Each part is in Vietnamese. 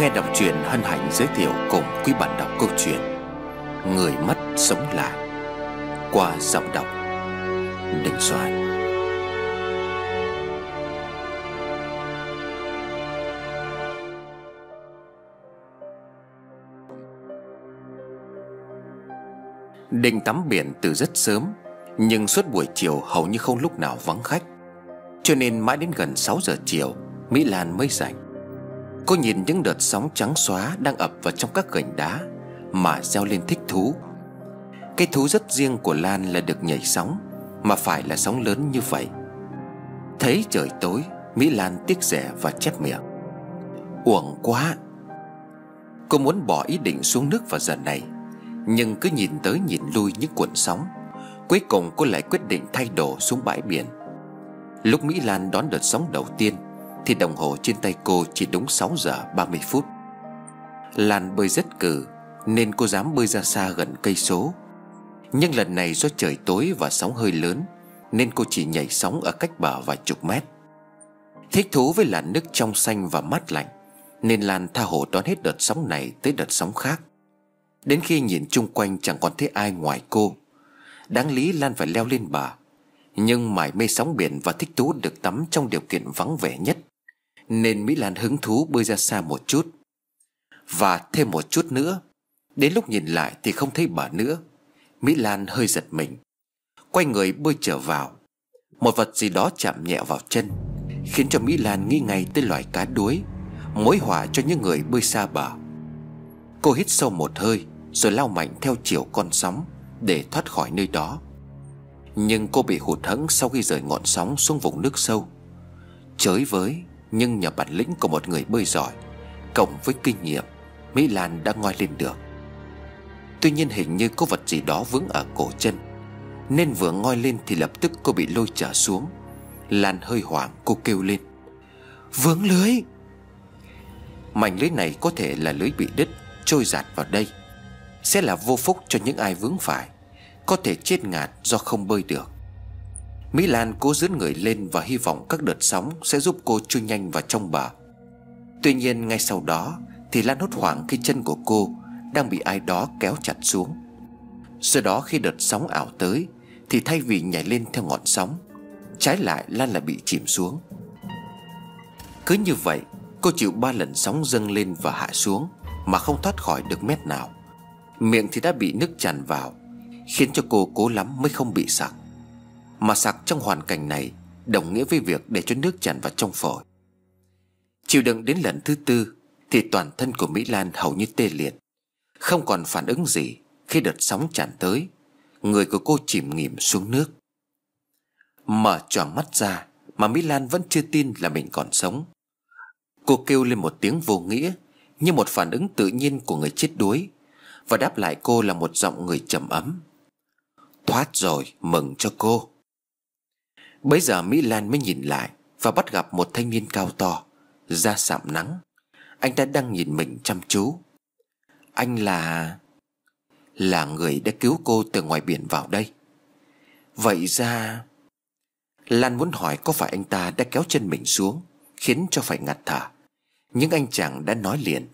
Nghe đọc truyện hân hạnh giới thiệu cùng quý bạn đọc câu chuyện Người mất sống lại qua giọng đọc Đình Soạn. Định tắm biển từ rất sớm, nhưng suốt buổi chiều hầu như không lúc nào vắng khách. Cho nên mãi đến gần 6 giờ chiều Mỹ Lan mới rảnh. Cô nhìn những đợt sóng trắng xóa đang ập vào trong các gành đá mà reo lên thích thú. Cái thú rất riêng của Lan là được nhảy sóng, mà phải là sóng lớn như vậy. Thấy trời tối, Mỹ Lan tiếc rẻ và chép miệng: uổng quá. Cô muốn bỏ ý định xuống nước vào giờ này, nhưng cứ nhìn tới nhìn lui những cuộn sóng, cuối cùng cô lại quyết định thay đồ xuống bãi biển. Lúc Mỹ Lan đón đợt sóng đầu tiên thì đồng hồ trên tay cô chỉ đúng 6 giờ 30 phút. Lan bơi rất cừ nên cô dám bơi ra xa gần cây số. Nhưng lần này do trời tối và sóng hơi lớn nên cô chỉ nhảy sóng ở cách bờ vài chục mét. Thích thú với làn nước trong xanh và mát lạnh nên Lan tha hồ đón hết đợt sóng này tới đợt sóng khác. Đến khi nhìn chung quanh chẳng còn thấy ai ngoài cô. Đáng lý Lan phải leo lên bờ, nhưng mải mê sóng biển và thích thú được tắm trong điều kiện vắng vẻ nhất, nên Mỹ Lan hứng thú bơi ra xa một chút. Và thêm một chút nữa. Đến lúc nhìn lại thì không thấy bờ nữa. Mỹ Lan hơi giật mình, quay người bơi trở vào. Một vật gì đó chạm nhẹ vào chân, khiến cho Mỹ Lan nghĩ ngay tới loài cá đuối, mối họa cho những người bơi xa bờ. Cô hít sâu một hơi rồi lao mạnh theo chiều con sóng để thoát khỏi nơi đó. Nhưng cô bị hụt hẫng sau khi rời ngọn sóng xuống vùng nước sâu. Chới với, nhưng nhờ bản lĩnh của một người bơi giỏi cộng với kinh nghiệm, Mỹ Lan đã ngoi lên được. Tuy nhiên hình như có vật gì đó vướng ở cổ chân, nên vừa ngoi lên thì lập tức cô bị lôi trở xuống. Lan hơi hoảng, cô kêu lên: vướng lưới! Mảnh lưới này có thể là lưới bị đứt, trôi dạt vào đây. Sẽ là vô phúc cho những ai vướng phải, có thể chết ngạt do không bơi được. Mỹ Lan cố giữ người lên và hy vọng các đợt sóng sẽ giúp cô trôi nhanh vào trong bờ. Tuy nhiên ngay sau đó thì Lan hốt hoảng khi chân của cô đang bị ai đó kéo chặt xuống. Sau đó khi đợt sóng ảo tới thì thay vì nhảy lên theo ngọn sóng, trái lại Lan lại bị chìm xuống. Cứ như vậy cô chịu 3 lần sóng dâng lên và hạ xuống mà không thoát khỏi được mét nào. Miệng thì đã bị nước tràn vào, khiến cho cô cố lắm mới không bị sặc. Mà sặc trong hoàn cảnh này đồng nghĩa với việc để cho nước tràn vào trong phổi. Chịu đựng đến lần thứ 4 thì toàn thân của Mỹ Lan hầu như tê liệt, không còn phản ứng gì khi đợt sóng tràn tới. Người của cô chìm nghỉm xuống nước. Mở choàng mắt ra mà Mỹ Lan vẫn chưa tin là mình còn sống. Cô kêu lên một tiếng vô nghĩa, như một phản ứng tự nhiên của người chết đuối, và đáp lại cô là một giọng người trầm ấm: thoát rồi, mừng cho cô. Bấy giờ Mỹ Lan mới nhìn lại và bắt gặp một thanh niên cao to, da sạm nắng. Anh ta đang nhìn mình chăm chú. Anh là người đã cứu cô từ ngoài biển vào đây. Vậy ra... Lan muốn hỏi có phải anh ta đã kéo chân mình xuống, khiến cho phải ngạt thở. Nhưng anh chàng đã nói liền: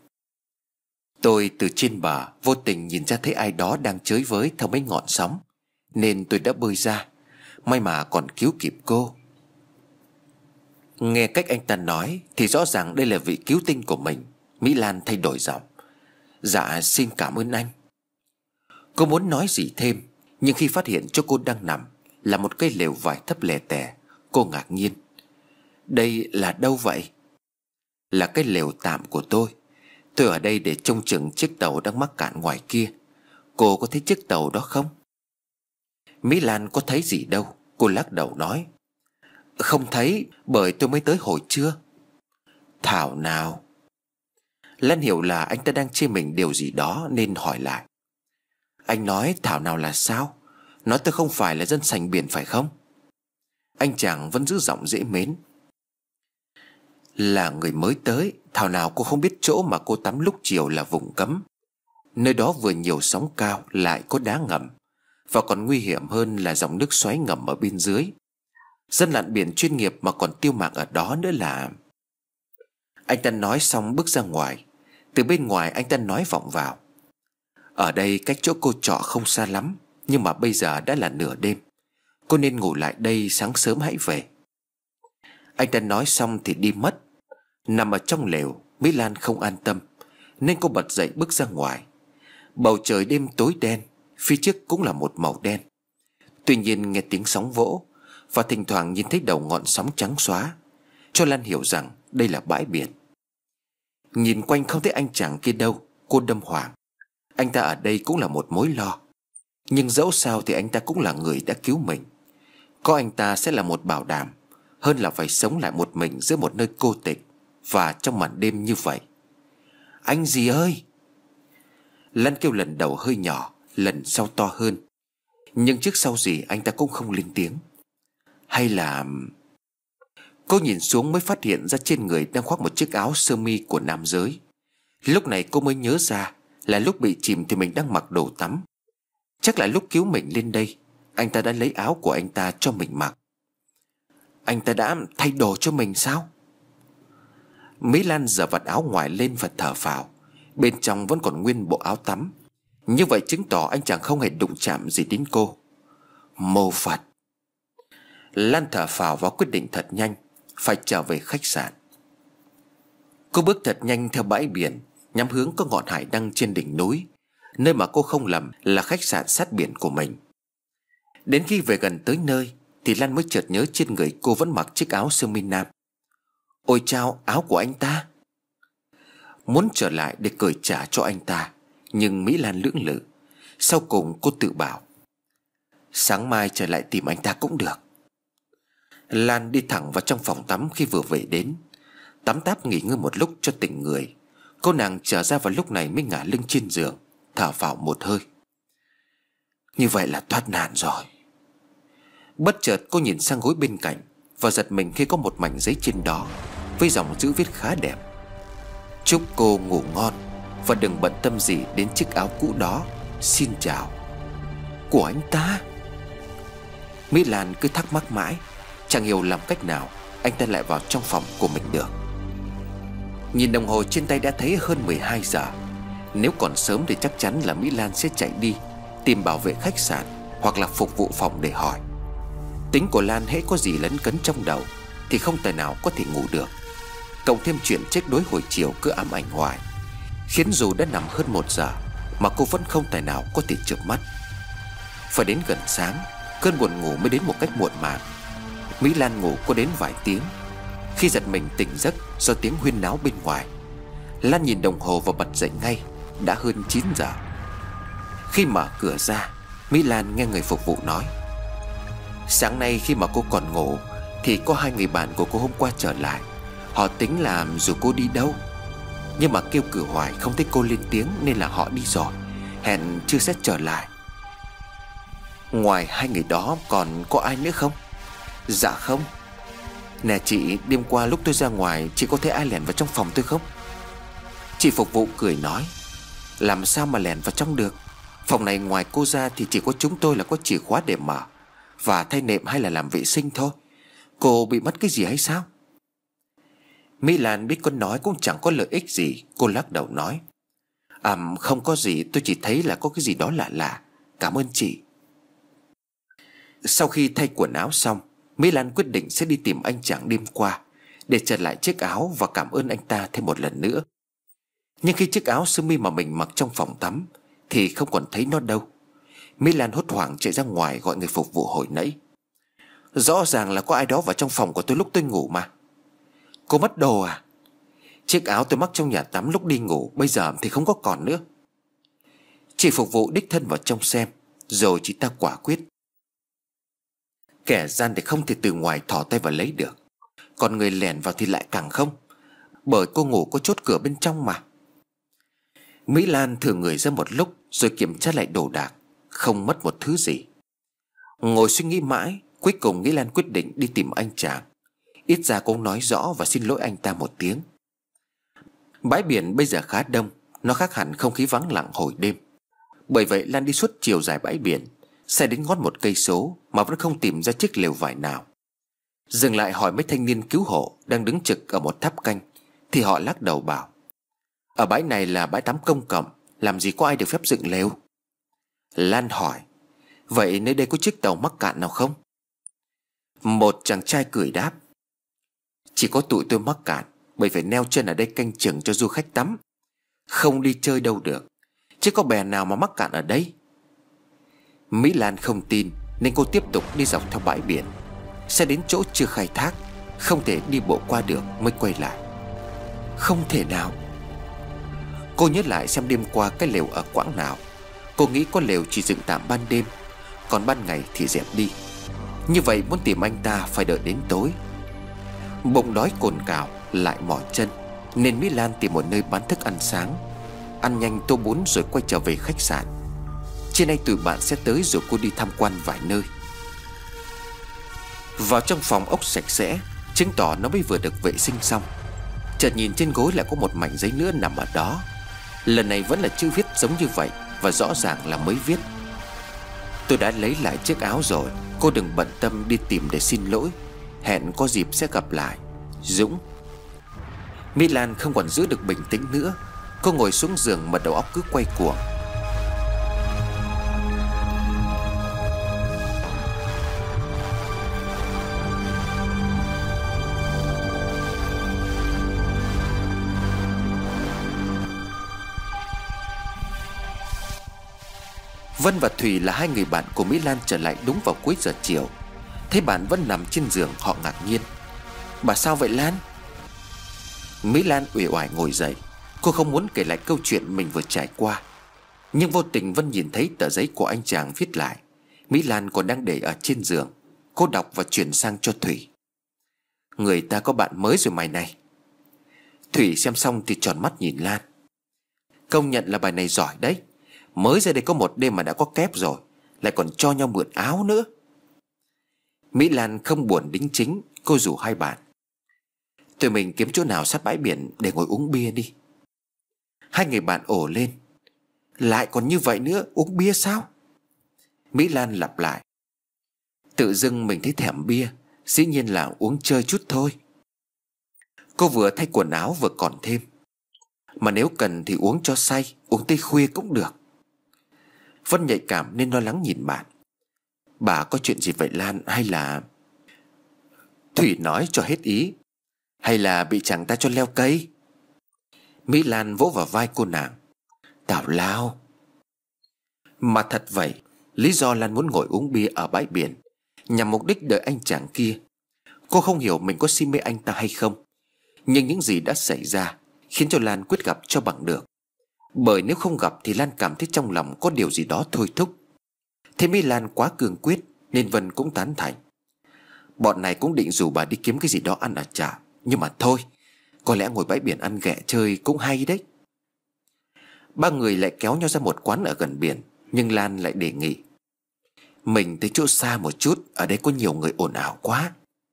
tôi từ trên bờ vô tình nhìn ra thấy ai đó đang chới với theo mấy ngọn sóng, nên tôi đã bơi ra. May mà còn cứu kịp cô. Nghe cách anh ta nói thì rõ ràng đây là vị cứu tinh của mình. Mỹ Lan thay đổi giọng: dạ xin cảm ơn anh. Cô muốn nói gì thêm, nhưng khi phát hiện chỗ cô đang nằm là một cây lều vải thấp lè tè, cô ngạc nhiên: đây là đâu vậy? Là cái lều tạm của tôi. Tôi ở đây để trông chừng chiếc tàu đang mắc cạn ngoài kia. Cô có thấy chiếc tàu đó không? Mỹ Lan có thấy gì đâu. Cô lắc đầu nói: không thấy, bởi tôi mới tới hồi trưa. Thảo nào? Lan hiểu là anh ta đang chê mình điều gì đó nên hỏi lại: anh nói thảo nào là sao? Nói tôi không phải là dân sành biển phải không? Anh chàng vẫn giữ giọng dễ mến: là người mới tới. Thảo nào cô không biết chỗ mà cô tắm lúc chiều là vùng cấm. Nơi đó vừa nhiều sóng cao lại có đá ngầm, và còn nguy hiểm hơn là dòng nước xoáy ngầm ở bên dưới. Dân lặn biển chuyên nghiệp mà còn tiêu mạng ở đó nữa là... Anh ta nói xong bước ra ngoài. Từ bên ngoài anh ta nói vọng vào: "Ở đây cách chỗ cô trọ không xa lắm, nhưng mà bây giờ đã là nửa đêm. Cô nên ngủ lại đây, sáng sớm hãy về." Anh ta nói xong thì đi mất. Nằm ở trong lều, Mỹ Lan không an tâm, nên cô bật dậy bước ra ngoài. Bầu trời đêm tối đen, phía trước cũng là một màu đen. Tuy nhiên nghe tiếng sóng vỗ và thỉnh thoảng nhìn thấy đầu ngọn sóng trắng xóa, cho Lan hiểu rằng đây là bãi biển. Nhìn quanh không thấy anh chàng kia đâu, cô đâm hoảng. Anh ta ở đây cũng là một mối lo. Nhưng dẫu sao thì anh ta cũng là người đã cứu mình. Có anh ta sẽ là một bảo đảm, hơn là phải sống lại một mình giữa một nơi cô tịch và trong màn đêm như vậy. "Anh gì ơi!" Lan kêu lần đầu hơi nhỏ, lần sau to hơn. Nhưng trước sau gì anh ta cũng không lên tiếng. Hay là... Cô nhìn xuống mới phát hiện ra trên người đang khoác một chiếc áo sơ mi của nam giới. Lúc này cô mới nhớ ra là lúc bị chìm thì mình đang mặc đồ tắm. Chắc là lúc cứu mình lên đây, anh ta đã lấy áo của anh ta cho mình mặc. Anh ta đã thay đồ cho mình sao? Mỹ Lan giở vạt áo ngoài lên và thở phào. Bên trong vẫn còn nguyên bộ áo tắm. Như vậy chứng tỏ anh chàng không hề đụng chạm gì đến cô. Mô Phật! Lan thở phào và quyết định thật nhanh phải trở về khách sạn. Cô bước thật nhanh theo bãi biển, nhắm hướng có ngọn hải đăng trên đỉnh núi, nơi mà cô không lầm là khách sạn sát biển của mình. Đến khi về gần tới nơi thì Lan mới chợt nhớ trên người cô vẫn mặc chiếc áo sơ mi nam. Ôi chao, áo của anh ta! Muốn trở lại để cởi trả cho anh ta, nhưng Mỹ Lan lưỡng lự. Sau cùng cô tự bảo: sáng mai trở lại tìm anh ta cũng được. Lan đi thẳng vào trong phòng tắm khi vừa về đến. Tắm táp nghỉ ngơi một lúc cho tỉnh người. Cô nàng trở ra vào lúc này mới ngả lưng trên giường, thở vào một hơi. Như vậy là thoát nạn rồi. Bất chợt cô nhìn sang gối bên cạnh và giật mình khi có một mảnh giấy trên đó với dòng chữ viết khá đẹp: chúc cô ngủ ngon và đừng bận tâm gì đến chiếc áo cũ đó. Xin chào. Của anh ta. Mỹ Lan cứ thắc mắc mãi, chẳng hiểu làm cách nào anh ta lại vào trong phòng của mình được. Nhìn đồng hồ trên tay đã thấy hơn 12 giờ. Nếu còn sớm thì chắc chắn là Mỹ Lan sẽ chạy đi tìm bảo vệ khách sạn hoặc là phục vụ phòng để hỏi. Tính của Lan hễ có gì lấn cấn trong đầu thì không tài nào có thể ngủ được. Cộng thêm chuyện chết đuối hồi chiều cứ ám ảnh hoài, khiến dù đã nằm hơn 1 giờ mà cô vẫn không tài nào có thể chợp mắt. Phải đến gần sáng, cơn buồn ngủ mới đến một cách muộn màng. Mỹ Lan ngủ có đến vài tiếng. Khi giật mình tỉnh giấc do tiếng huyên náo bên ngoài, Lan nhìn đồng hồ và bật dậy ngay. Đã hơn 9 giờ. Khi mở cửa ra, Mỹ Lan nghe người phục vụ nói: sáng nay khi mà cô còn ngủ thì có 2 người bạn của cô hôm qua trở lại. Họ tính là dù cô đi đâu, nhưng mà kêu cửa hoài không thấy cô lên tiếng nên là họ đi rồi, hẹn chưa sẽ trở lại. Ngoài 2 người đó còn có ai nữa không? Dạ không. Nè chị, đêm qua lúc tôi ra ngoài chị có thấy ai lẻn vào trong phòng tôi không? Chị phục vụ cười nói: làm sao mà lẻn vào trong được? Phòng này ngoài cô ra thì chỉ có chúng tôi là có chìa khóa để mở và thay nệm hay là làm vệ sinh thôi. Cô bị mất cái gì hay sao? Mỹ Lan biết con nói cũng chẳng có lợi ích gì. Cô lắc đầu nói: không có gì, tôi chỉ thấy là có cái gì đó lạ lạ. Cảm ơn chị. Sau khi thay quần áo xong, Mỹ Lan quyết định sẽ đi tìm anh chàng đêm qua để trả lại chiếc áo và cảm ơn anh ta thêm một lần nữa. Nhưng khi chiếc áo sơ mi mà mình mặc trong phòng tắm thì không còn thấy nó đâu. Mỹ Lan hốt hoảng chạy ra ngoài gọi người phục vụ hồi nãy. Rõ ràng là có ai đó vào trong phòng của tôi lúc tôi ngủ mà. Cô mất đồ à? Chiếc áo tôi mắc trong nhà tắm lúc đi ngủ bây giờ thì không có còn nữa. Chị phục vụ đích thân vào trong xem, rồi chị ta quả quyết: kẻ gian thì không thể từ ngoài thò tay vào lấy được, còn người lẻn vào thì lại càng không, bởi cô ngủ có chốt cửa bên trong mà. Mỹ Lan thử người ra một lúc rồi kiểm tra lại đồ đạc, không mất một thứ gì. Ngồi suy nghĩ mãi, cuối cùng Mỹ Lan quyết định đi tìm anh chàng. Ít ra cũng nói rõ và xin lỗi anh ta một tiếng. Bãi biển bây giờ khá đông, nó khác hẳn không khí vắng lặng hồi đêm. Bởi vậy Lan đi suốt chiều dài bãi biển, xe đến ngót 1 cây số mà vẫn không tìm ra chiếc lều vải nào. Dừng lại hỏi mấy thanh niên cứu hộ đang đứng trực ở một tháp canh thì họ lắc đầu bảo: Ở bãi này là bãi tắm công cộng, làm gì có ai được phép dựng lều? Lan hỏi. Vậy nơi đây có chiếc tàu mắc cạn nào không? Một chàng trai cười đáp. Chỉ có tụi tôi mắc cạn, bởi phải neo chân ở đây canh chừng cho du khách tắm, không đi chơi đâu được. Chứ có bè nào mà mắc cạn ở đây? Mỹ Lan không tin, nên cô tiếp tục đi dọc theo bãi biển. Sẽ đến chỗ chưa khai thác, không thể đi bộ qua được, mới quay lại. Không thể nào. Cô nhớ lại xem đêm qua cái lều ở quãng nào. Cô nghĩ có lều chỉ dựng tạm ban đêm, còn ban ngày thì dẹp đi. Như vậy muốn tìm anh ta phải đợi đến tối. Bụng đói cồn cào lại mỏi chân, nên Mỹ Lan tìm một nơi bán thức ăn sáng, ăn nhanh tô bún rồi quay trở về khách sạn. Trưa nay tụi bạn sẽ tới rồi cô đi tham quan vài nơi. Vào trong phòng ốc sạch sẽ, chứng tỏ nó mới vừa được vệ sinh xong. Chợt nhìn trên gối lại có một mảnh giấy nữa nằm ở đó. Lần này vẫn là chữ viết giống như vậy, và rõ ràng là mới viết. Tôi đã lấy lại chiếc áo rồi, cô đừng bận tâm đi tìm để xin lỗi. Hẹn có dịp sẽ gặp lại, Dũng. Mỹ Lan không còn giữ được bình tĩnh nữa. Cô ngồi xuống giường mà đầu óc cứ quay cuồng. Vân và Thủy là hai người bạn của Mỹ Lan trở lại đúng vào cuối giờ chiều. Thấy bạn vẫn nằm trên giường, họ ngạc nhiên. Bà sao vậy Lan? Mỹ Lan uể oải ngồi dậy. Cô không muốn kể lại câu chuyện mình vừa trải qua, nhưng vô tình Vân nhìn thấy tờ giấy của anh chàng viết lại. Mỹ Lan còn đang để ở trên giường. Cô đọc và chuyển sang cho Thủy. Người ta có bạn mới rồi mày này. Thủy xem xong thì tròn mắt nhìn Lan. Công nhận là bài này giỏi đấy. Mới ra đây có một đêm mà đã có kép rồi, lại còn cho nhau mượn áo nữa. Mỹ Lan không buồn đính chính. Cô rủ hai bạn. Tụi mình kiếm chỗ nào sát bãi biển để ngồi uống bia đi. Hai người bạn ồ lên. Lại còn như vậy nữa, uống bia sao? Mỹ Lan lặp lại. Tự dưng mình thấy thèm bia, dĩ nhiên là uống chơi chút thôi. Cô vừa thay quần áo vừa còn thêm. Mà nếu cần thì uống cho say, uống tới khuya cũng được. Vân nhạy cảm nên lo lắng nhìn bạn. Bà có chuyện gì vậy Lan, hay là... Thủy nói cho hết ý. Hay là bị chàng ta cho leo cây? Mỹ Lan vỗ vào vai cô nàng. Tào lao. Mà thật vậy, lý do Lan muốn ngồi uống bia ở bãi biển nhằm mục đích đợi anh chàng kia. Cô không hiểu mình có si mê anh ta hay không, nhưng những gì đã xảy ra khiến cho Lan quyết gặp cho bằng được. Bởi nếu không gặp thì Lan cảm thấy trong lòng có điều gì đó thôi thúc. Thế Mỹ Lan quá cương quyết nên Vân cũng tán thành. Bọn này cũng định rủ bà đi kiếm cái gì đó ăn ở chợ, nhưng mà thôi, có lẽ ngồi bãi biển ăn ghẹ chơi cũng hay đấy. Ba người lại kéo nhau ra một quán ở gần biển. Nhưng Lan lại đề nghị. Mình tới chỗ xa một chút, ở đây có nhiều người ồn ào quá.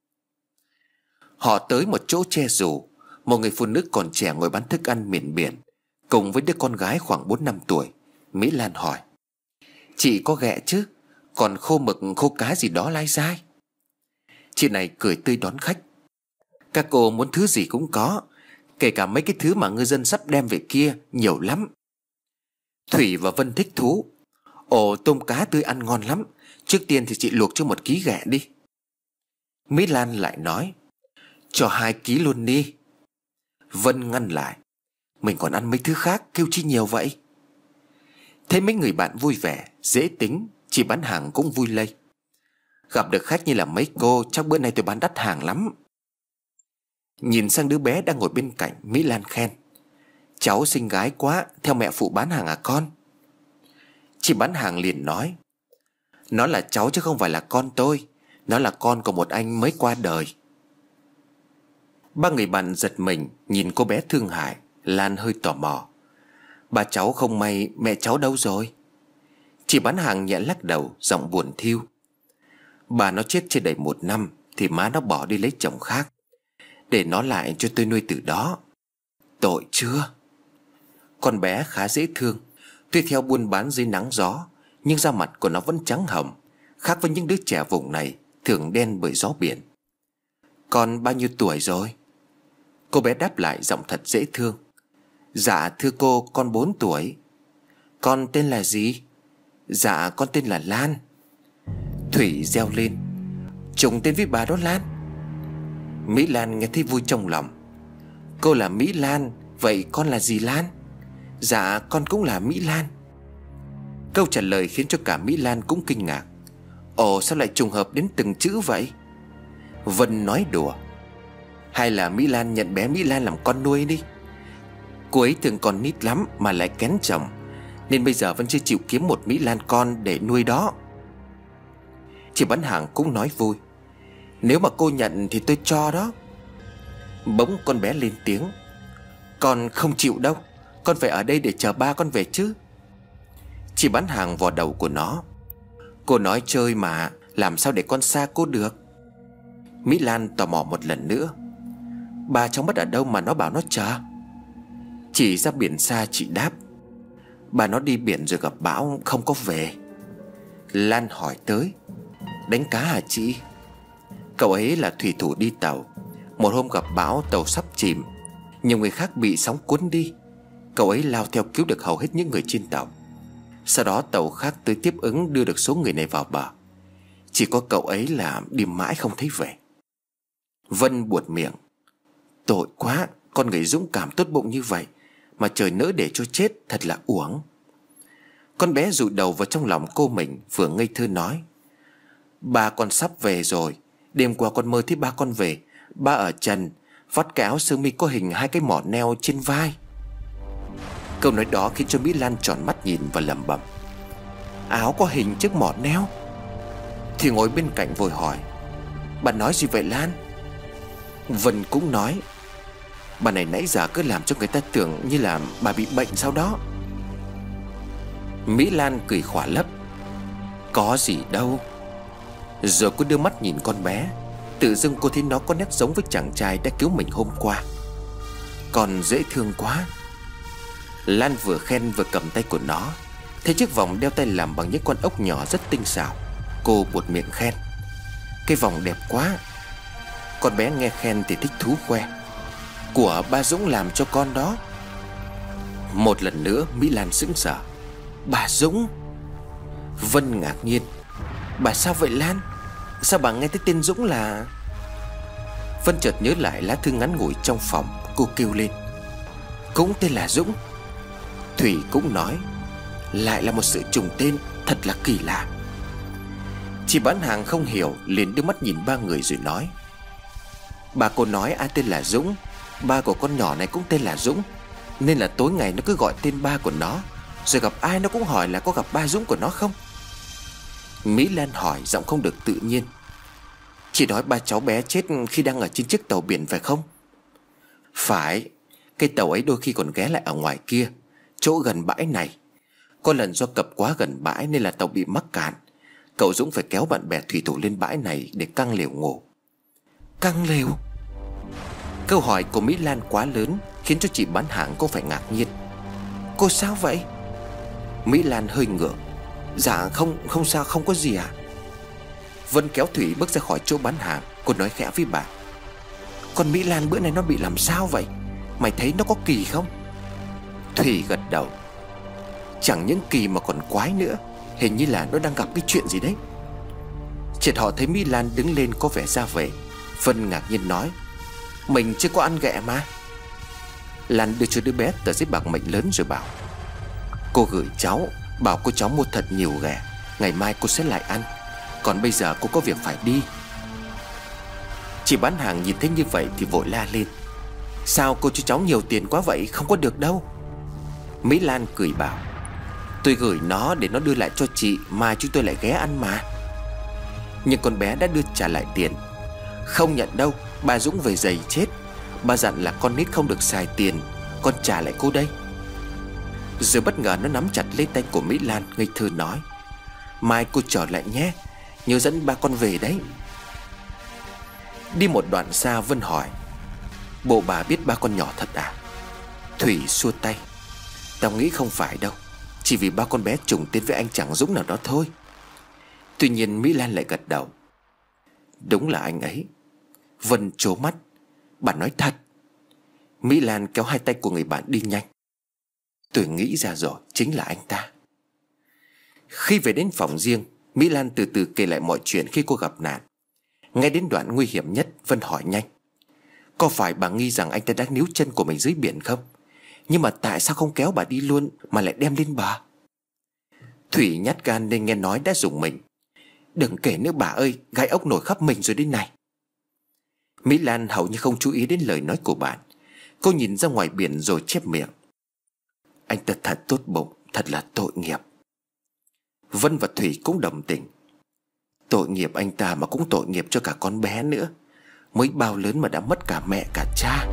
Họ tới một chỗ che dù. Một người phụ nữ còn trẻ ngồi bán thức ăn miền biển, cùng với đứa con gái khoảng 4-5 tuổi. Mỹ Lan hỏi. Chị có ghẹ chứ? Còn khô mực khô cá gì đó lai dai. Chị này cười tươi đón khách. Các cô muốn thứ gì cũng có, kể cả mấy cái thứ mà ngư dân sắp đem về kia, nhiều lắm. Thủy và Vân thích thú. Ồ, tôm cá tươi ăn ngon lắm. Trước tiên thì chị luộc cho 1 ký ghẹ đi. Mỹ Lan lại nói. Cho 2 ký luôn đi. Vân ngăn lại. Mình còn ăn mấy thứ khác, kêu chi nhiều vậy? Thấy mấy người bạn vui vẻ, dễ tính, chị bán hàng cũng vui lây. Gặp được khách như là mấy cô, chắc bữa nay tôi bán đắt hàng lắm. Nhìn sang đứa bé đang ngồi bên cạnh, Mỹ Lan khen. Cháu xinh gái quá, theo mẹ phụ bán hàng à con? Chị bán hàng liền nói. Nó là cháu chứ không phải là con tôi. Nó là con của một anh mới qua đời. Ba người bạn giật mình nhìn cô bé thương hại. Lan hơi tò mò. Bà cháu không may, mẹ cháu đâu rồi? Chị bán hàng nhẹ lắc đầu, giọng buồn thiu. Bà nó chết chưa đầy 1 năm thì má nó bỏ đi lấy chồng khác, để nó lại cho tôi nuôi từ đó. Tội chưa? Con bé khá dễ thương. Tuy theo buôn bán dưới nắng gió, nhưng da mặt của nó vẫn trắng hồng, khác với những đứa trẻ vùng này thường đen bởi gió biển. Con bao nhiêu tuổi rồi? Cô bé đáp lại giọng thật dễ thương. Dạ thưa cô, con 4 tuổi. Con tên là gì? Dạ con tên là Lan. Thủy reo lên: trùng tên với bà đó Lan. Mỹ Lan nghe thấy vui trong lòng. Cô là Mỹ Lan, vậy con là gì Lan? Dạ con cũng là Mỹ Lan. Câu trả lời khiến cho cả Mỹ Lan cũng kinh ngạc. Ồ, sao lại trùng hợp đến từng chữ vậy? Vân nói đùa: hay là Mỹ Lan nhận bé Mỹ Lan làm con nuôi đi. Cô ấy thường còn nít lắm mà lại kén chồng, nên bây giờ vẫn chưa chịu kiếm một Mỹ Lan con để nuôi đó. Chị bán hàng cũng nói vui: nếu mà cô nhận thì tôi cho đó. Bỗng con bé lên tiếng: con không chịu đâu, con phải ở đây để chờ ba con về chứ. Chị bán hàng vò đầu của nó: cô nói chơi mà, làm sao để con xa cô được. Mỹ Lan tò mò một lần nữa: ba cháu mất ở đâu mà nó bảo nó chờ? Chỉ ra biển xa chị đáp: bà nó đi biển rồi gặp bão không có về. Lan hỏi tới: đánh cá hả chị? Cậu ấy là thủy thủ đi tàu. Một hôm gặp bão, tàu sắp chìm, nhiều người khác bị sóng cuốn đi. Cậu ấy lao theo cứu được hầu hết những người trên tàu. Sau đó tàu khác tới tiếp ứng, đưa được số người này vào bờ. Chỉ có cậu ấy là đi mãi không thấy về. Vân buột miệng: tội quá, con người dũng cảm tốt bụng như vậy mà trời nỡ để cho chết, thật là uổng. Con bé dụi đầu vào trong lòng cô mình, vừa ngây thơ nói: ba con sắp về rồi. Đêm qua con mơ thấy ba con về. Ba ở trần, vắt cái áo sơ mi có hình 2 cái mỏ neo trên vai. Câu nói đó khiến cho Mỹ Lan tròn mắt nhìn và lẩm bẩm: áo có hình chiếc mỏ neo? Thì ngồi bên cạnh vội hỏi: bà nói gì vậy Lan? Vân cũng nói: bà này nãy giờ cứ làm cho người ta tưởng như là bà bị bệnh sao đó. Mỹ Lan cười khỏa lấp: có gì đâu. Rồi cô đưa mắt nhìn con bé. Tự dưng cô thấy nó có nét giống với chàng trai đã cứu mình hôm qua. Còn dễ thương quá. Lan vừa khen vừa cầm tay của nó. Thấy chiếc vòng đeo tay làm bằng những con ốc nhỏ rất tinh xảo, cô buột miệng khen: cái vòng đẹp quá. Con bé nghe khen thì thích thú khoe: của ba Dũng làm cho con đó. Một lần nữa Mỹ Lan sững sờ: bà Dũng? Vân ngạc nhiên: bà sao vậy Lan? Sao bà nghe thấy tên Dũng là... Vân chợt nhớ lại lá thư ngắn ngủi trong phòng. Cô kêu lên: cũng tên là Dũng. Thủy cũng nói: lại là một sự trùng tên, thật là kỳ lạ. Chị bán hàng không hiểu, liền đưa mắt nhìn ba người rồi nói: bà cô nói ai tên là Dũng, ba của con nhỏ này cũng tên là Dũng, nên là tối ngày nó cứ gọi tên ba của nó, rồi gặp ai nó cũng hỏi là có gặp ba Dũng của nó không. Mỹ Lan hỏi giọng không được tự nhiên: chị nói ba cháu bé chết khi đang ở trên chiếc tàu biển phải không? Phải. Cái tàu ấy đôi khi còn ghé lại ở ngoài kia, chỗ gần bãi này. Có lần do cập quá gần bãi nên là tàu bị mắc cạn. Cậu Dũng phải kéo bạn bè thủy thủ lên bãi này để căng lều ngủ. Căng lều? Câu hỏi của Mỹ Lan quá lớn khiến cho chị bán hàng cũng phải ngạc nhiên. Cô sao vậy? Mỹ Lan hơi ngượng: dạ không sao, không có gì à. Vân kéo Thủy bước ra khỏi chỗ bán hàng. Cô nói khẽ với bà: con Mỹ Lan bữa nay nó bị làm sao vậy? Mày thấy nó có kỳ không? Thủy gật đầu: chẳng những kỳ mà còn quái nữa. Hình như là nó đang gặp cái chuyện gì đấy. Chợt họ thấy Mỹ Lan đứng lên có vẻ ra về. Vân ngạc nhiên nói: mình chưa có ăn ghẹ mà. Lan đưa cho đứa bé tờ giấy bạc mệnh lớn rồi bảo: cô gửi cháu, bảo cô cháu mua thật nhiều ghẹ, ngày mai cô sẽ lại ăn. Còn bây giờ cô có việc phải đi. Chị bán hàng nhìn thấy như vậy thì vội la lên: sao cô cho cháu nhiều tiền quá vậy? Không có được đâu. Mỹ Lan cười bảo: tôi gửi nó để nó đưa lại cho chị, mai chúng tôi lại ghé ăn mà. Nhưng con bé đã đưa trả lại tiền: không nhận đâu, bà Dũng về giày chết. Bà dặn là con nít không được xài tiền, con trả lại cô đây. Rồi bất ngờ nó nắm chặt lấy tay của Mỹ Lan, ngây thơ nói: mai cô trở lại nhé, nhớ dẫn ba con về đấy. Đi một đoạn xa Vân hỏi: bộ bà biết ba con nhỏ thật à? Thủy xua tay: tao nghĩ không phải đâu, chỉ vì ba con bé trùng tên với anh chàng Dũng nào đó thôi. Tuy nhiên Mỹ Lan lại gật đầu: đúng là anh ấy. Vân trố mắt: bà nói thật? Mỹ Lan kéo hai tay của người bạn đi nhanh. Tôi nghĩ ra rồi, chính là anh ta. Khi về đến phòng riêng, Mỹ Lan từ từ kể lại mọi chuyện khi cô gặp nạn. Ngay đến đoạn nguy hiểm nhất, Vân hỏi nhanh: có phải bà nghi rằng anh ta đã níu chân của mình dưới biển không? Nhưng mà tại sao không kéo bà đi luôn mà lại đem lên bờ? Thủy nhát gan nên nghe nói đã rùng mình: đừng kể nữa bà ơi, gai ốc nổi khắp mình rồi đây này. Mỹ Lan hầu như không chú ý đến lời nói của bạn. Cô nhìn ra ngoài biển rồi chép miệng: anh ta thật tốt bụng, thật là tội nghiệp. Vân và Thủy cũng đồng tình: tội nghiệp anh ta mà cũng tội nghiệp cho cả con bé nữa. Mới bao lớn mà đã mất cả mẹ cả cha.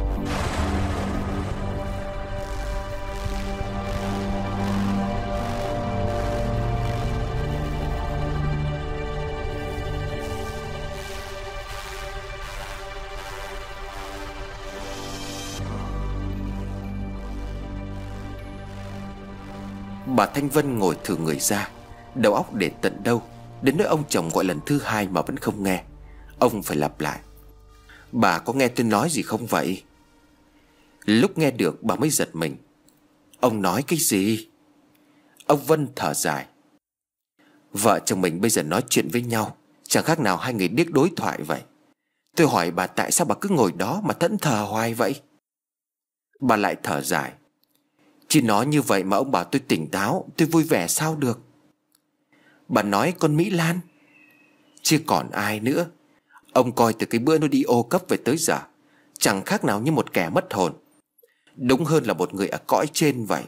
Bà Thanh Vân ngồi thử người ra, đầu óc để tận đâu. Đến nỗi ông chồng gọi lần thứ hai mà vẫn không nghe. Ông phải lặp lại: bà có nghe tôi nói gì không vậy? Lúc nghe được bà mới giật mình: ông nói cái gì? Ông Vân thở dài: vợ chồng mình bây giờ nói chuyện với nhau chẳng khác nào hai người điếc đối thoại vậy. Tôi hỏi bà tại sao bà cứ ngồi đó mà thẫn thờ hoài vậy? Bà lại thở dài: chỉ nói như vậy mà ông bảo tôi tỉnh táo, tôi vui vẻ sao được? Bà nói con Mỹ Lan. Chứ còn ai nữa. Ông coi từ cái bữa nó đi ô cấp về tới giờ, chẳng khác nào như một kẻ mất hồn. Đúng hơn là một người ở cõi trên vậy.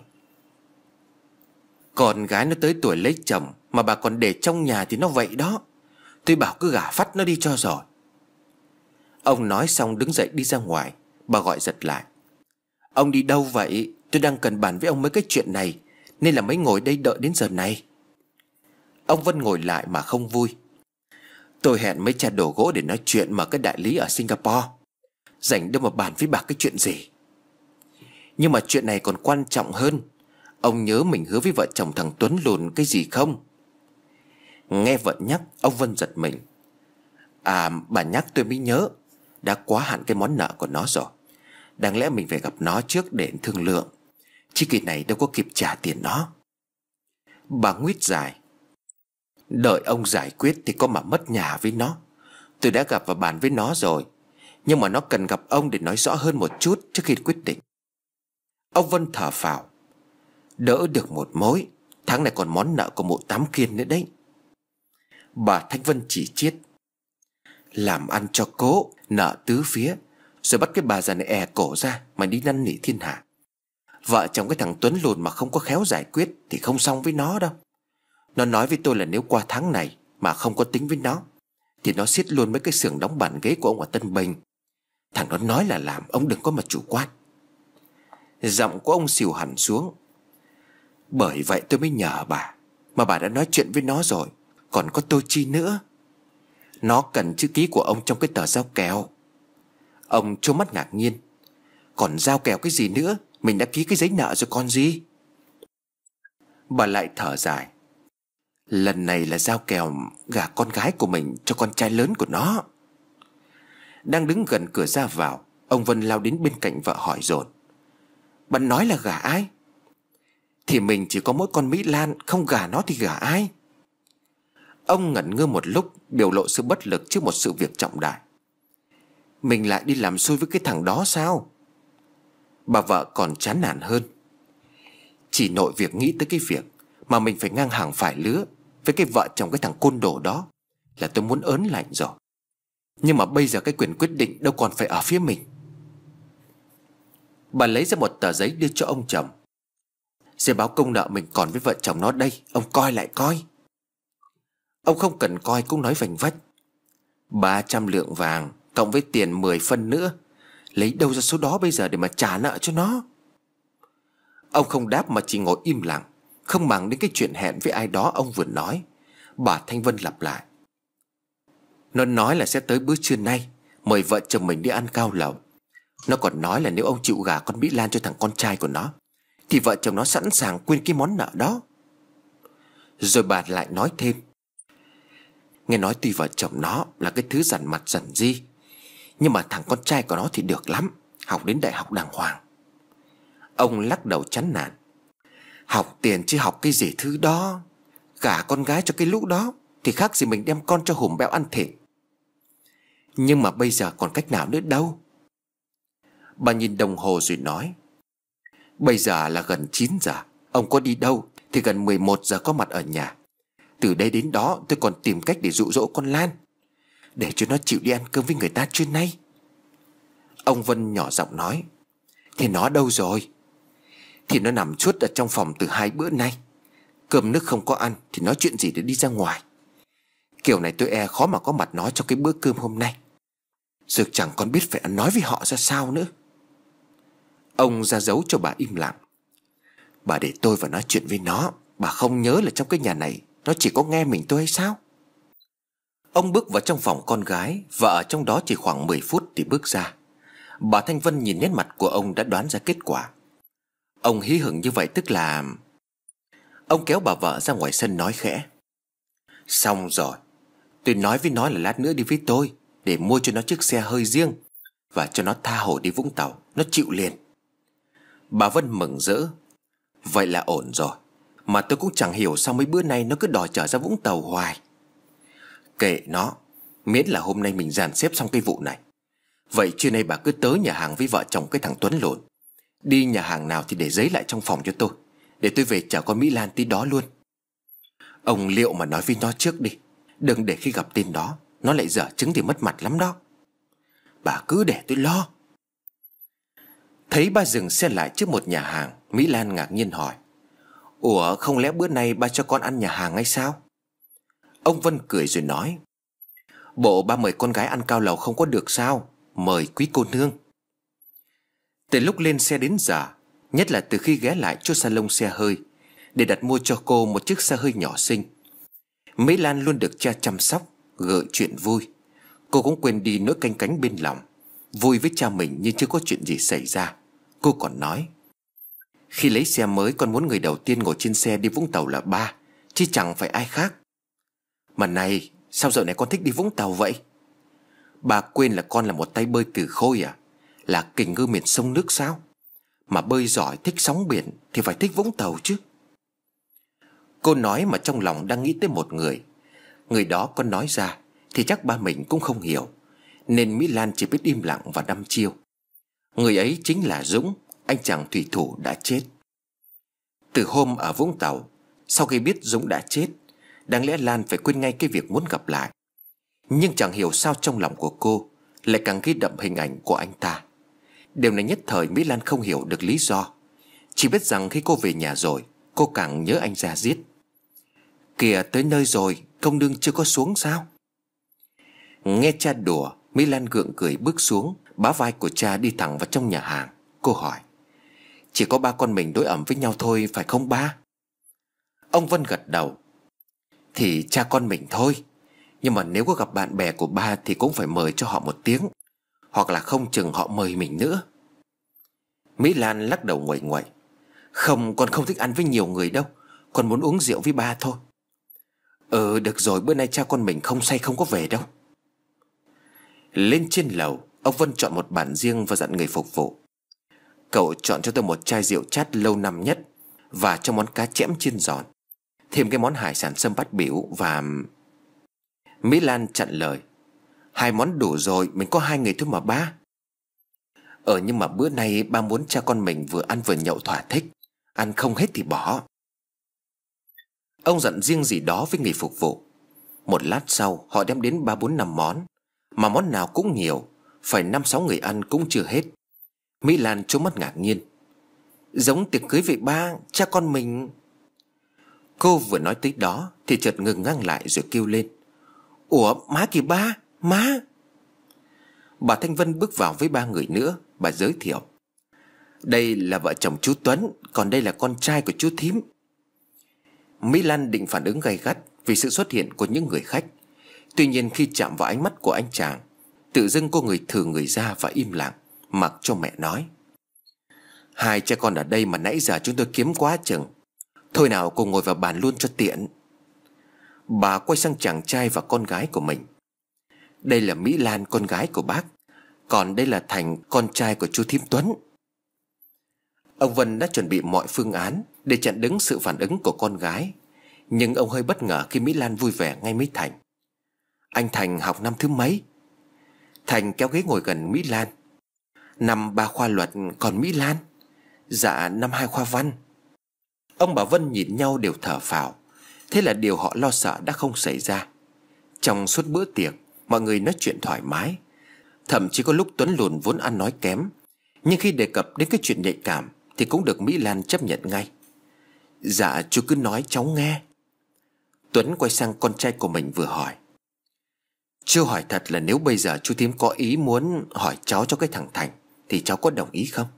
Con gái nó tới tuổi lấy chồng mà bà còn để trong nhà thì nó vậy đó. Tôi bảo cứ gả phát nó đi cho rồi. Ông nói xong đứng dậy đi ra ngoài. Bà gọi giật lại: ông đi đâu vậy? Tôi đang cần bàn với ông mấy cái chuyện này, nên là mới ngồi đây đợi đến giờ này. Ông Vân ngồi lại mà không vui: tôi hẹn mấy cha đồ gỗ để nói chuyện mà cái đại lý ở Singapore. Rảnh đâu mà bàn với bà cái chuyện gì? Nhưng mà chuyện này còn quan trọng hơn. Ông nhớ mình hứa với vợ chồng thằng Tuấn lùn cái gì không? Nghe vợ nhắc, ông Vân giật mình: à, bà nhắc tôi mới nhớ. Đã quá hạn cái món nợ của nó rồi. Đáng lẽ mình phải gặp nó trước để thương lượng, chứ kỳ này đâu có kịp trả tiền nó. Bà nguyết dài: đợi ông giải quyết thì có mà mất nhà với nó. Tôi đã gặp và bàn với nó rồi, nhưng mà nó cần gặp ông để nói rõ hơn một chút trước khi quyết định. Ông Vân thở phào: đỡ được một mối. Tháng này còn món nợ của mụ Tám Kiên nữa đấy. Bà Thanh Vân chỉ chiết: làm ăn cho cố, nợ tứ phía, rồi bắt cái bà già này è cổ ra mà đi năn nỉ thiên hạ. Vợ chồng cái thằng Tuấn lùn mà không có khéo giải quyết thì không xong với nó đâu. Nó nói với tôi là nếu qua tháng này mà không có tính với nó thì nó xiết luôn mấy cái xưởng đóng bàn ghế của ông ở Tân Bình. Thằng nó nói là làm, ông đừng có mà chủ quan. Giọng của ông xìu hẳn xuống: bởi vậy tôi mới nhờ bà, mà bà đã nói chuyện với nó rồi, còn có tôi chi nữa. Nó cần chữ ký của ông trong cái tờ giao kèo. Ông trố mắt ngạc nhiên: còn giao kèo cái gì nữa? Mình đã ký cái giấy nợ rồi còn gì? Bà lại thở dài: lần này là giao kèo gả con gái của mình cho con trai lớn của nó. Đang đứng gần cửa ra vào, ông Vân lao đến bên cạnh vợ hỏi dồn: bà nói là gả ai? Thì mình chỉ có mỗi con Mỹ Lan, không gả nó thì gả ai? Ông ngẩn ngơ một lúc, biểu lộ sự bất lực trước một sự việc trọng đại. Mình lại đi làm xui với cái thằng đó sao? Bà vợ còn chán nản hơn: chỉ nội việc nghĩ tới cái việc mà mình phải ngang hàng phải lứa với cái vợ chồng cái thằng côn đồ đó là tôi muốn ớn lạnh rồi. Nhưng mà bây giờ cái quyền quyết định đâu còn phải ở phía mình. Bà lấy ra một tờ giấy đưa cho ông chồng: giấy báo công nợ mình còn với vợ chồng nó đây, ông coi lại coi. Ông không cần coi cũng nói vành vách: 300 lượng vàng cộng với tiền 10 phân nữa, lấy đâu ra số đó bây giờ để mà trả nợ cho nó? Ông không đáp mà chỉ ngồi im lặng, không màng đến cái chuyện hẹn với ai đó ông vừa nói. Bà Thanh Vân lặp lại: nó nói là sẽ tới bữa trưa nay, mời vợ chồng mình đi ăn cao lầu. Nó còn nói là nếu ông chịu gả con Mỹ Lan cho thằng con trai của nó thì vợ chồng nó sẵn sàng quên cái món nợ đó. Rồi bà lại nói thêm: nghe nói tuy vợ chồng nó là cái thứ dằn mặt dằn di, nhưng mà thằng con trai của nó thì được lắm, học đến đại học đàng hoàng. Ông lắc đầu chán nản: Học tiền chứ học cái gì thứ đó. Gả con gái cho cái lũ đó thì khác gì mình đem con cho hùm béo ăn thịt. Nhưng mà bây giờ còn cách nào nữa đâu. Bà nhìn đồng hồ rồi nói: Bây giờ là gần 9 giờ. Ông có đi đâu thì gần 11 giờ có mặt ở nhà. Từ đây đến đó tôi còn tìm cách để dụ dỗ con Lan, để cho nó chịu đi ăn cơm với người ta trưa nay. Ông Vân nhỏ giọng nói: Thì nó đâu rồi? Thì nó nằm chuốt ở trong phòng từ 2 bữa nay. Cơm nước không có ăn thì nói chuyện gì để đi ra ngoài. Kiểu này tôi e khó mà có mặt nó trong cái bữa cơm hôm nay. Giờ chẳng còn biết phải ăn nói với họ ra sao nữa. Ông ra dấu cho bà im lặng. Bà để tôi vào nói chuyện với nó. Bà không nhớ là trong cái nhà này nó chỉ có nghe mình tôi hay sao? Ông bước vào trong phòng con gái, và ở trong đó chỉ khoảng 10 phút thì bước ra. Bà Thanh Vân nhìn nét mặt của ông đã đoán ra kết quả. Ông hí hửng như vậy tức là... Ông kéo bà vợ ra ngoài sân nói khẽ: Xong rồi. Tôi nói với nó là lát nữa đi với tôi, để mua cho nó chiếc xe hơi riêng, và cho nó tha hồ đi Vũng Tàu. Nó chịu liền. Bà Vân mừng rỡ: Vậy là ổn rồi. Mà tôi cũng chẳng hiểu sao mấy bữa nay nó cứ đòi trở ra Vũng Tàu hoài. Kệ nó, miễn là hôm nay mình dàn xếp xong cái vụ này. Vậy trưa nay bà cứ tới nhà hàng với vợ chồng cái thằng Tuấn Lộn. Đi nhà hàng nào thì để giấy lại trong phòng cho tôi, để tôi về chở con Mỹ Lan tí đó luôn. Ông liệu mà nói với nó trước đi, đừng để khi gặp tin đó nó lại dở trứng thì mất mặt lắm đó. Bà cứ để tôi lo. Thấy ba dừng xe lại trước một nhà hàng, Mỹ Lan ngạc nhiên hỏi: Ủa, không lẽ bữa nay ba cho con ăn nhà hàng hay sao? Ông Vân cười rồi nói: Bộ ba mời con gái ăn cao lầu không có được sao? Mời quý cô nương. Từ lúc lên xe đến giờ, nhất là từ khi ghé lại chỗ salon xe hơi để đặt mua cho cô một chiếc xe hơi nhỏ xinh, Mỹ Lan luôn được cha chăm sóc, gợi chuyện vui. Cô cũng quên đi nỗi canh cánh bên lòng, vui với cha mình như chưa có chuyện gì xảy ra. Cô còn nói: Khi lấy xe mới con muốn người đầu tiên ngồi trên xe đi Vũng Tàu là ba, chứ chẳng phải ai khác. Mà này, sao dạo này con thích đi Vũng Tàu vậy? Bà quên là con là một tay bơi cừ khôi à? Là kình ngư miền sông nước sao? Mà bơi giỏi thích sóng biển thì phải thích Vũng Tàu chứ. Cô nói mà trong lòng đang nghĩ tới một người. Người đó con nói ra thì chắc ba mình cũng không hiểu, nên Mỹ Lan chỉ biết im lặng và đăm chiêu. Người ấy chính là Dũng, anh chàng thủy thủ đã chết. Từ hôm ở Vũng Tàu, sau khi biết Dũng đã chết, đáng lẽ Lan phải quên ngay cái việc muốn gặp lại. Nhưng chẳng hiểu sao trong lòng của cô lại càng ghi đậm hình ảnh của anh ta. Điều này nhất thời Mỹ Lan không hiểu được lý do, chỉ biết rằng khi cô về nhà rồi, cô càng nhớ anh ra giết. Kìa, tới nơi rồi, công nương chưa có xuống sao? Nghe cha đùa, Mỹ Lan gượng cười bước xuống, bá vai của cha đi thẳng vào trong nhà hàng. Cô hỏi: Chỉ có ba con mình đối ẩm với nhau thôi phải không ba? Ông Vân gật đầu: Thì cha con mình thôi. Nhưng mà nếu có gặp bạn bè của ba thì cũng phải mời cho họ một tiếng, hoặc là không chừng họ mời mình nữa. Mỹ Lan lắc đầu nguậy nguậy: Không, con không thích ăn với nhiều người đâu. Con muốn uống rượu với ba thôi. Được rồi, bữa nay cha con mình không say không có về đâu. Lên trên lầu, ông Vân chọn một bàn riêng và dặn người phục vụ: Cậu chọn cho tôi một chai rượu chát lâu năm nhất, và cho món cá chẽm chiên giòn, thêm cái món hải sản sâm bát biểu và... Mỹ Lan chặn lời: 2 món đủ rồi, mình có 2 người thôi mà ba. Nhưng mà bữa nay ba muốn cha con mình vừa ăn vừa nhậu thỏa thích, ăn không hết thì bỏ. Ông dặn riêng gì đó với người phục vụ. Một lát sau họ đem đến 3, 4, 5 món, mà món nào cũng nhiều, phải 5, 6 người ăn cũng chưa hết. Mỹ Lan trố mắt ngạc nhiên: Giống tiệc cưới vậy ba, cha con mình... Cô vừa nói tới đó thì chợt ngừng ngang lại rồi kêu lên: Ủa, má kìa ba, má! Bà Thanh Vân bước vào với 3 người nữa. Bà giới thiệu: Đây là vợ chồng chú Tuấn, còn đây là con trai của chú Thím. Mỹ Lan định phản ứng gay gắt vì sự xuất hiện của những người khách. Tuy nhiên khi chạm vào ánh mắt của anh chàng, tự dưng cô người thừ người ra và im lặng, mặc cho mẹ nói: 2 cha con ở đây mà nãy giờ chúng tôi kiếm quá chừng. Thôi nào, cùng ngồi vào bàn luôn cho tiện. Bà quay sang chàng trai và con gái của mình: Đây là Mỹ Lan, con gái của bác. Còn đây là Thành, con trai của chú Thím Tuấn. Ông Vân đã chuẩn bị mọi phương án để chặn đứng sự phản ứng của con gái. Nhưng ông hơi bất ngờ khi Mỹ Lan vui vẻ ngay với Thành. Anh Thành học năm thứ mấy? Thành kéo ghế ngồi gần Mỹ Lan. Năm 3 khoa luật. Còn Mỹ Lan? Dạ năm 2 khoa văn. Ông bà Vân nhìn nhau đều thở phào. Thế là điều họ lo sợ đã không xảy ra. Trong suốt bữa tiệc, mọi người nói chuyện thoải mái. Thậm chí có lúc Tuấn Lùn vốn ăn nói kém, nhưng khi đề cập đến cái chuyện nhạy cảm thì cũng được Mỹ Lan chấp nhận ngay. Dạ chú cứ nói cháu nghe. Tuấn quay sang con trai của mình vừa hỏi. Chú hỏi thật là nếu bây giờ chú thím có ý muốn hỏi cháu cho cái thằng Thành thì cháu có đồng ý không?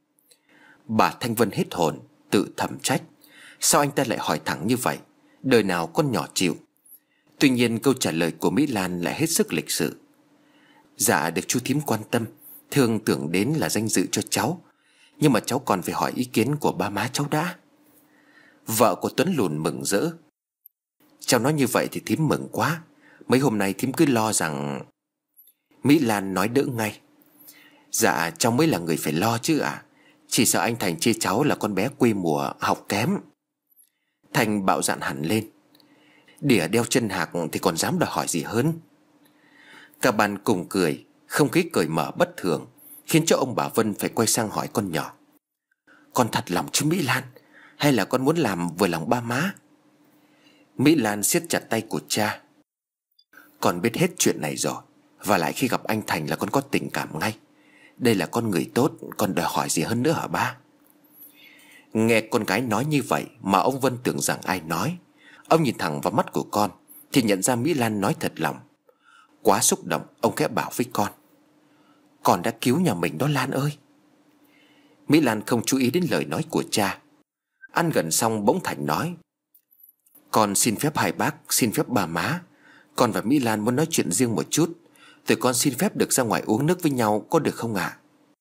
Bà Thanh Vân hết hồn, tự thầm trách. Sao anh ta lại hỏi thẳng như vậy? Đời nào con nhỏ chịu. Tuy nhiên câu trả lời của Mỹ Lan lại hết sức lịch sự. Dạ được chú thím quan tâm, thương tưởng đến là danh dự cho cháu, nhưng mà cháu còn phải hỏi ý kiến của ba má cháu đã. Vợ của Tuấn Lùn mừng rỡ. Cháu nói như vậy thì thím mừng quá. Mấy hôm nay thím cứ lo rằng... Mỹ Lan nói đỡ ngay. Dạ cháu mới là người phải lo chứ ạ. Chỉ sợ anh Thành chê cháu là con bé quê mùa học kém. Thành bạo dạn hẳn lên. Đỉa đeo chân hạc thì còn dám đòi hỏi gì hơn. Cả bàn cùng cười. Không khí cởi mở bất thường khiến cho ông bà Vân phải quay sang hỏi con nhỏ. Con thật lòng chứ Mỹ Lan? Hay là con muốn làm vừa lòng ba má? Mỹ Lan siết chặt tay của cha. Con biết hết chuyện này rồi. Và lại khi gặp anh Thành là con có tình cảm ngay. Đây là con người tốt, con đòi hỏi gì hơn nữa hả ba? Nghe con gái nói như vậy mà ông Vân tưởng rằng ai nói. Ông nhìn thẳng vào mắt của con thì nhận ra Mỹ Lan nói thật lòng. Quá xúc động, ông khẽ bảo với con đã cứu nhà mình đó Lan ơi. Mỹ Lan không chú ý đến lời nói của cha. Ăn gần xong bỗng Thành nói. Con xin phép hai bác, xin phép bà má. Con và Mỹ Lan muốn nói chuyện riêng một chút. Tụi con xin phép được ra ngoài uống nước với nhau, có được không ạ?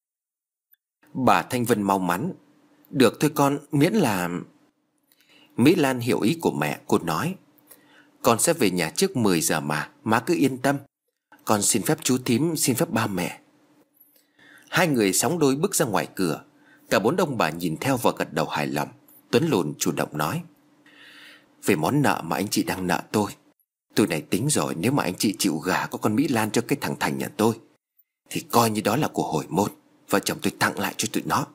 Bà Thanh Vân mau mắn. Được thôi con, miễn là... Mỹ Lan hiểu ý của mẹ, cô nói. Con sẽ về nhà trước 10 giờ mà, má cứ yên tâm. Con xin phép chú thím, xin phép ba mẹ. Hai người sóng đôi bước ra ngoài cửa. Cả bốn ông bà nhìn theo và gật đầu hài lòng. Tuấn Lùn chủ động nói. Về món nợ mà anh chị đang nợ tôi này tính rồi, nếu mà anh chị chịu gả có con Mỹ Lan cho cái thằng Thành nhà tôi thì coi như đó là của hồi môn. Vợ chồng tôi tặng lại cho tụi nó.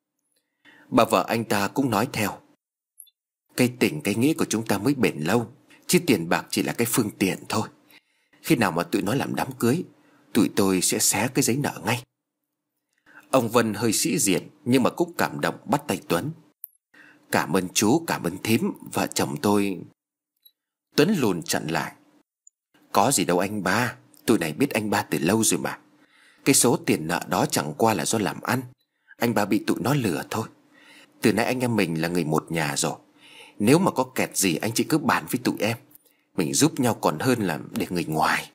Bà vợ anh ta cũng nói theo. Cái tình cái nghĩa của chúng ta mới bền lâu, chứ tiền bạc chỉ là cái phương tiện thôi. Khi nào mà tụi nó làm đám cưới, tụi tôi sẽ xé cái giấy nợ ngay. Ông Vân hơi sĩ diện nhưng mà cũng cảm động bắt tay Tuấn. Cảm ơn chú, cảm ơn thím. Vợ chồng tôi... Tuấn Lùn chặn lại. Có gì đâu anh ba, tụi này biết anh ba từ lâu rồi mà. Cái số tiền nợ đó chẳng qua là do làm ăn. Anh ba bị tụi nó lừa thôi. Từ nay anh em mình là người một nhà rồi. Nếu mà có kẹt gì anh chị cứ bàn với tụi em. Mình giúp nhau còn hơn là để người ngoài.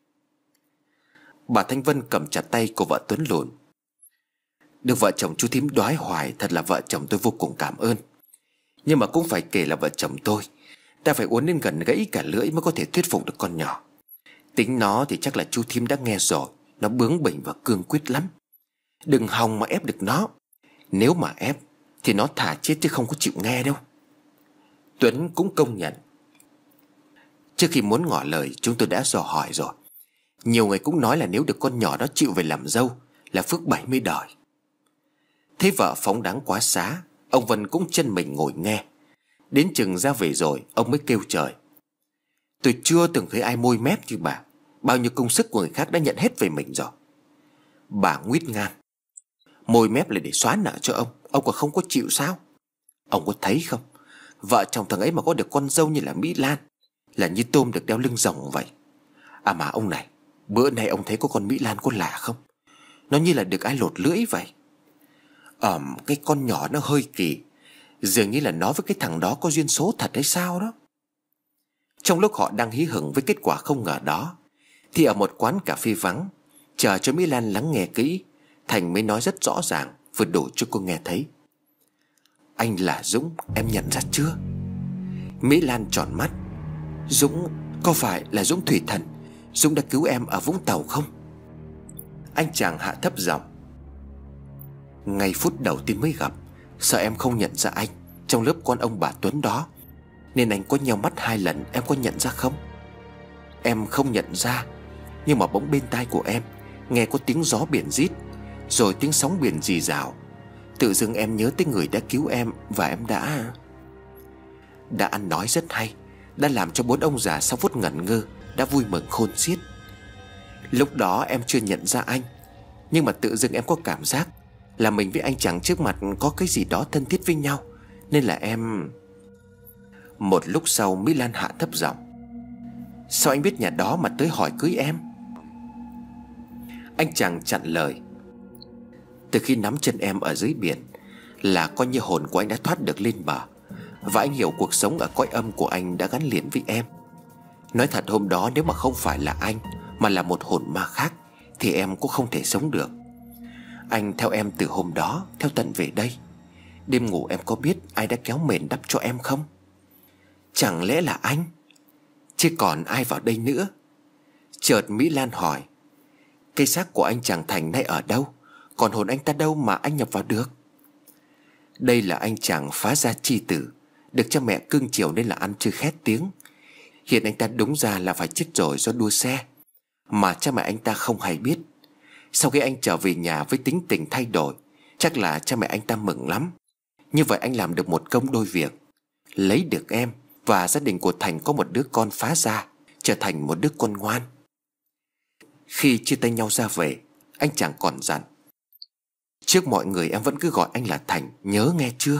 Bà Thanh Vân cầm chặt tay của vợ Tuấn Lùn. Được vợ chồng chú thím đoái hoài, thật là vợ chồng tôi vô cùng cảm ơn. Nhưng mà cũng phải kể là vợ chồng tôi, ta phải uốn đến gần gãy cả lưỡi mới có thể thuyết phục được con nhỏ. Tính nó thì chắc là chú thím đã nghe rồi. Nó bướng bỉnh và cương quyết lắm. Đừng hòng mà ép được nó. Nếu mà ép thì nó thà chết chứ không có chịu nghe đâu. Tuấn cũng công nhận. Trước khi muốn ngỏ lời chúng tôi đã dò hỏi rồi. Nhiều người cũng nói là nếu được con nhỏ đó chịu về làm dâu là phước 70 đời. Thấy vợ phóng đáng quá xá, ông Vân cũng chân mình ngồi nghe. Đến chừng ra về rồi ông mới kêu trời. Tôi chưa từng thấy ai môi mép như bà. Bao nhiêu công sức của người khác đã nhận hết về mình rồi. Bà nguyết ngang. Môi mép là để xóa nợ cho ông còn không có chịu sao? Ông có thấy không, vợ chồng thằng ấy mà có được con dâu như là Mỹ Lan là như tôm được đeo lưng rồng vậy. À mà ông này, bữa nay ông thấy có con Mỹ Lan có lạ không? Nó như là được ai lột lưỡi vậy. Cái con nhỏ nó hơi kỳ. Dường như là nó với cái thằng đó có duyên số thật hay sao đó. Trong lúc họ đang hí hửng với kết quả không ngờ đó thì ở một quán cà phê vắng, chờ cho Mỹ Lan lắng nghe kỹ, Thành mới nói rất rõ ràng, vừa đủ cho cô nghe thấy. Anh là Dũng, em nhận ra chưa? Mỹ Lan tròn mắt. Dũng, có phải là Dũng thủy thần, Dũng đã cứu em ở Vũng Tàu không? Anh chàng hạ thấp giọng. Ngay phút đầu tiên mới gặp, sợ em không nhận ra anh, trong lớp con ông bà Tuấn đó, nên anh có nheo mắt 2 lần. Em có nhận ra không? Em không nhận ra. Nhưng mà bỗng bên tai của em nghe có tiếng gió biển rít, rồi tiếng sóng biển rì rào. Tự dưng em nhớ tới người đã cứu em. Và em đã ăn nói rất hay, đã làm cho 4 ông già sau phút ngẩn ngơ đã vui mừng khôn xiết. Lúc đó em chưa nhận ra anh, nhưng mà tự dưng em có cảm giác là mình với anh chàng trước mặt có cái gì đó thân thiết với nhau. Nên là em... Một lúc sau Mỹ Lan hạ thấp giọng: Sao anh biết nhà đó mà tới hỏi cưới em? Anh chàng chặn lời: Từ khi nắm chân em ở dưới biển là coi như hồn của anh đã thoát được lên bờ. Và anh hiểu cuộc sống ở cõi âm của anh đã gắn liền với em. Nói thật, hôm đó nếu mà không phải là anh mà là một hồn ma khác thì em cũng không thể sống được. Anh theo em từ hôm đó, theo tận về đây. Đêm ngủ em có biết ai đã kéo mền đắp cho em không? Chẳng lẽ là anh? Chứ còn ai vào đây nữa? Chợt Mỹ Lan hỏi: Cây xác của anh chàng Thành nay ở đâu? Còn hồn anh ta đâu mà anh nhập vào được? Đây là anh chàng phá gia chi tử, được cha mẹ cưng chiều nên là ăn chưa khét tiếng. Hiện anh ta đúng ra là phải chết rồi do đua xe, mà cha mẹ anh ta không hay biết. Sau khi anh trở về nhà với tính tình thay đổi, chắc là cha mẹ anh ta mừng lắm. Như vậy anh làm được một công đôi việc: lấy được em, và gia đình của Thành có một đứa con phá gia, trở thành một đứa con ngoan. Khi chia tay nhau ra về, anh chàng còn dặn: Trước mọi người em vẫn cứ gọi anh là Thành, nhớ nghe chưa?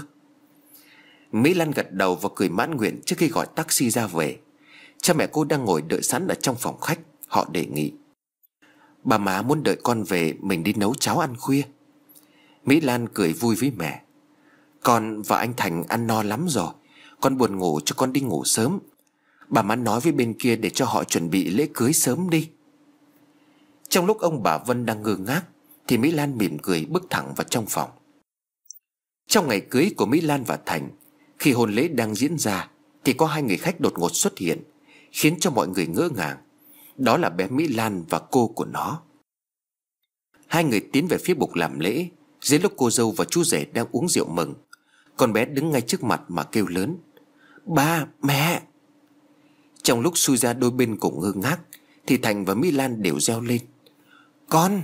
Mỹ Lan gật đầu và cười mãn nguyện trước khi gọi taxi ra về. Cha mẹ cô đang ngồi đợi sẵn ở trong phòng khách. Họ đề nghị: Bà má muốn đợi con về, mình đi nấu cháo ăn khuya. Mỹ Lan cười vui với mẹ: Con và anh Thành ăn no lắm rồi, con buồn ngủ, cho con đi ngủ sớm. Bà má nói với bên kia để cho họ chuẩn bị lễ cưới sớm đi. Trong lúc ông bà Vân đang ngơ ngác thì Mỹ Lan mỉm cười bước thẳng vào trong phòng. Trong ngày cưới của Mỹ Lan và Thành, khi hôn lễ đang diễn ra thì có 2 người khách đột ngột xuất hiện, khiến cho mọi người ngỡ ngàng. Đó là bé Mỹ Lan và cô của nó. 2 người tiến về phía bục làm lễ. Dưới lúc cô dâu và chú rể đang uống rượu mừng, con bé đứng ngay trước mặt mà kêu lớn: Ba, mẹ! Trong lúc xui ra đôi bên cùng ngơ ngác thì Thành và Mỹ Lan đều reo lên: Con!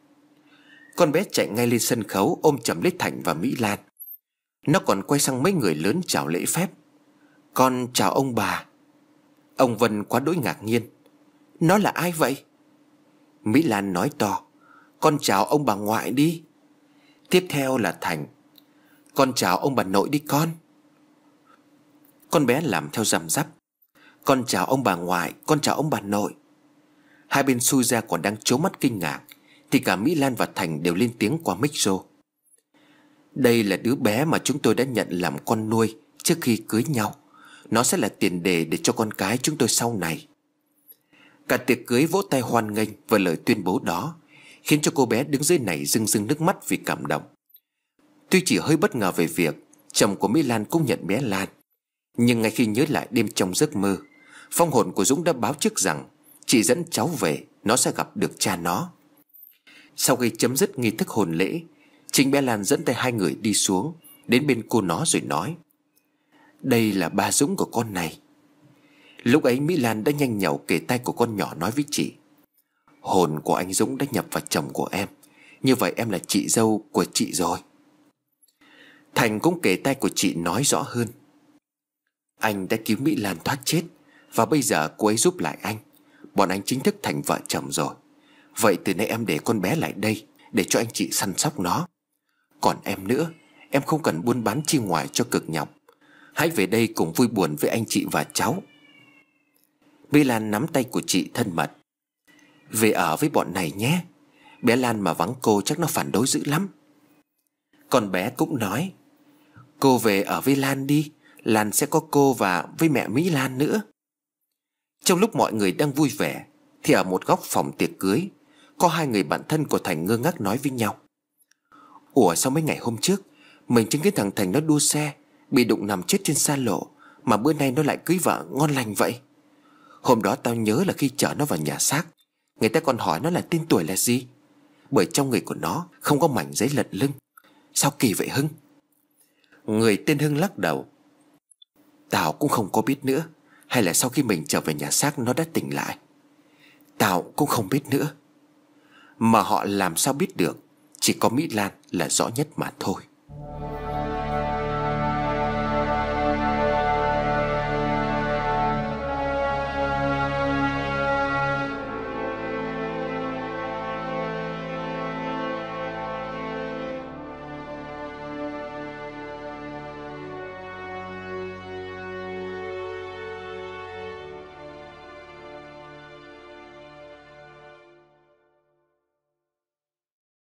Con bé chạy ngay lên sân khấu ôm chầm lấy Thành và Mỹ Lan. Nó còn quay sang mấy người lớn chào lễ phép: Con chào ông bà. Ông Vân quá đỗi ngạc nhiên: Nó là ai vậy? Mỹ Lan nói to: Con chào ông bà ngoại đi. Tiếp theo là Thành: Con chào ông bà nội đi con. Con bé làm theo răm rắp: Con chào ông bà ngoại, con chào ông bà nội. Hai bên xui ra còn đang trố mắt kinh ngạc thì cả Mỹ Lan và Thành đều lên tiếng qua micro: Đây là đứa bé mà chúng tôi đã nhận làm con nuôi trước khi cưới nhau. Nó sẽ là tiền đề để cho con cái chúng tôi sau này. Cả tiệc cưới vỗ tay hoan nghênh với lời tuyên bố đó, khiến cho cô bé đứng dưới này rưng rưng nước mắt vì cảm động. Tuy chỉ hơi bất ngờ về việc chồng của Mỹ Lan cũng nhận bé Lan, nhưng ngay khi nhớ lại đêm trong giấc mơ, phong hồn của Dũng đã báo trước rằng chỉ dẫn cháu về, nó sẽ gặp được cha nó. Sau khi chấm dứt nghi thức hôn lễ, chính bé Lan dẫn tay 2 người đi xuống, đến bên cô nó rồi nói: Đây là ba Dũng của con này. Lúc ấy Mỹ Lan đã nhanh nhảu kề tay của con nhỏ nói với chị: Hồn của anh Dũng đã nhập vào chồng của em, như vậy em là chị dâu của chị rồi. Thành cũng kề tay của chị nói rõ hơn: Anh đã cứu Mỹ Lan thoát chết, và bây giờ cô ấy giúp lại anh. Bọn anh chính thức thành vợ chồng rồi. Vậy từ nay em để con bé lại đây, để cho anh chị săn sóc nó. Còn em nữa, em không cần buôn bán chi ngoài cho cực nhọc. Hãy về đây cùng vui buồn với anh chị và cháu. Mỹ Lan nắm tay của chị thân mật: Về ở với bọn này nhé. Bé Lan mà vắng cô chắc nó phản đối dữ lắm. Con bé cũng nói: Cô về ở với Lan đi, Lan sẽ có cô và với mẹ Mỹ Lan nữa. Trong lúc mọi người đang vui vẻ thì ở một góc phòng tiệc cưới, có 2 người bạn thân của Thành ngơ ngác nói với nhau: Ủa, sao mấy ngày hôm trước mình chứng kiến thằng Thành nó đua xe bị đụng nằm chết trên xa lộ, mà bữa nay nó lại cưới vợ ngon lành vậy? Hôm đó tao nhớ là khi chở nó vào nhà xác, người ta còn hỏi nó là tên tuổi là gì, bởi trong người của nó không có mảnh giấy lật lưng. Sao kỳ vậy Hưng? Người tên Hưng lắc đầu. Tao cũng không có biết nữa. Hay là sau khi mình trở về nhà xác nó đã tỉnh lại? Tao cũng không biết nữa. Mà họ làm sao biết được? Chỉ có Mỹ Lan là rõ nhất mà thôi.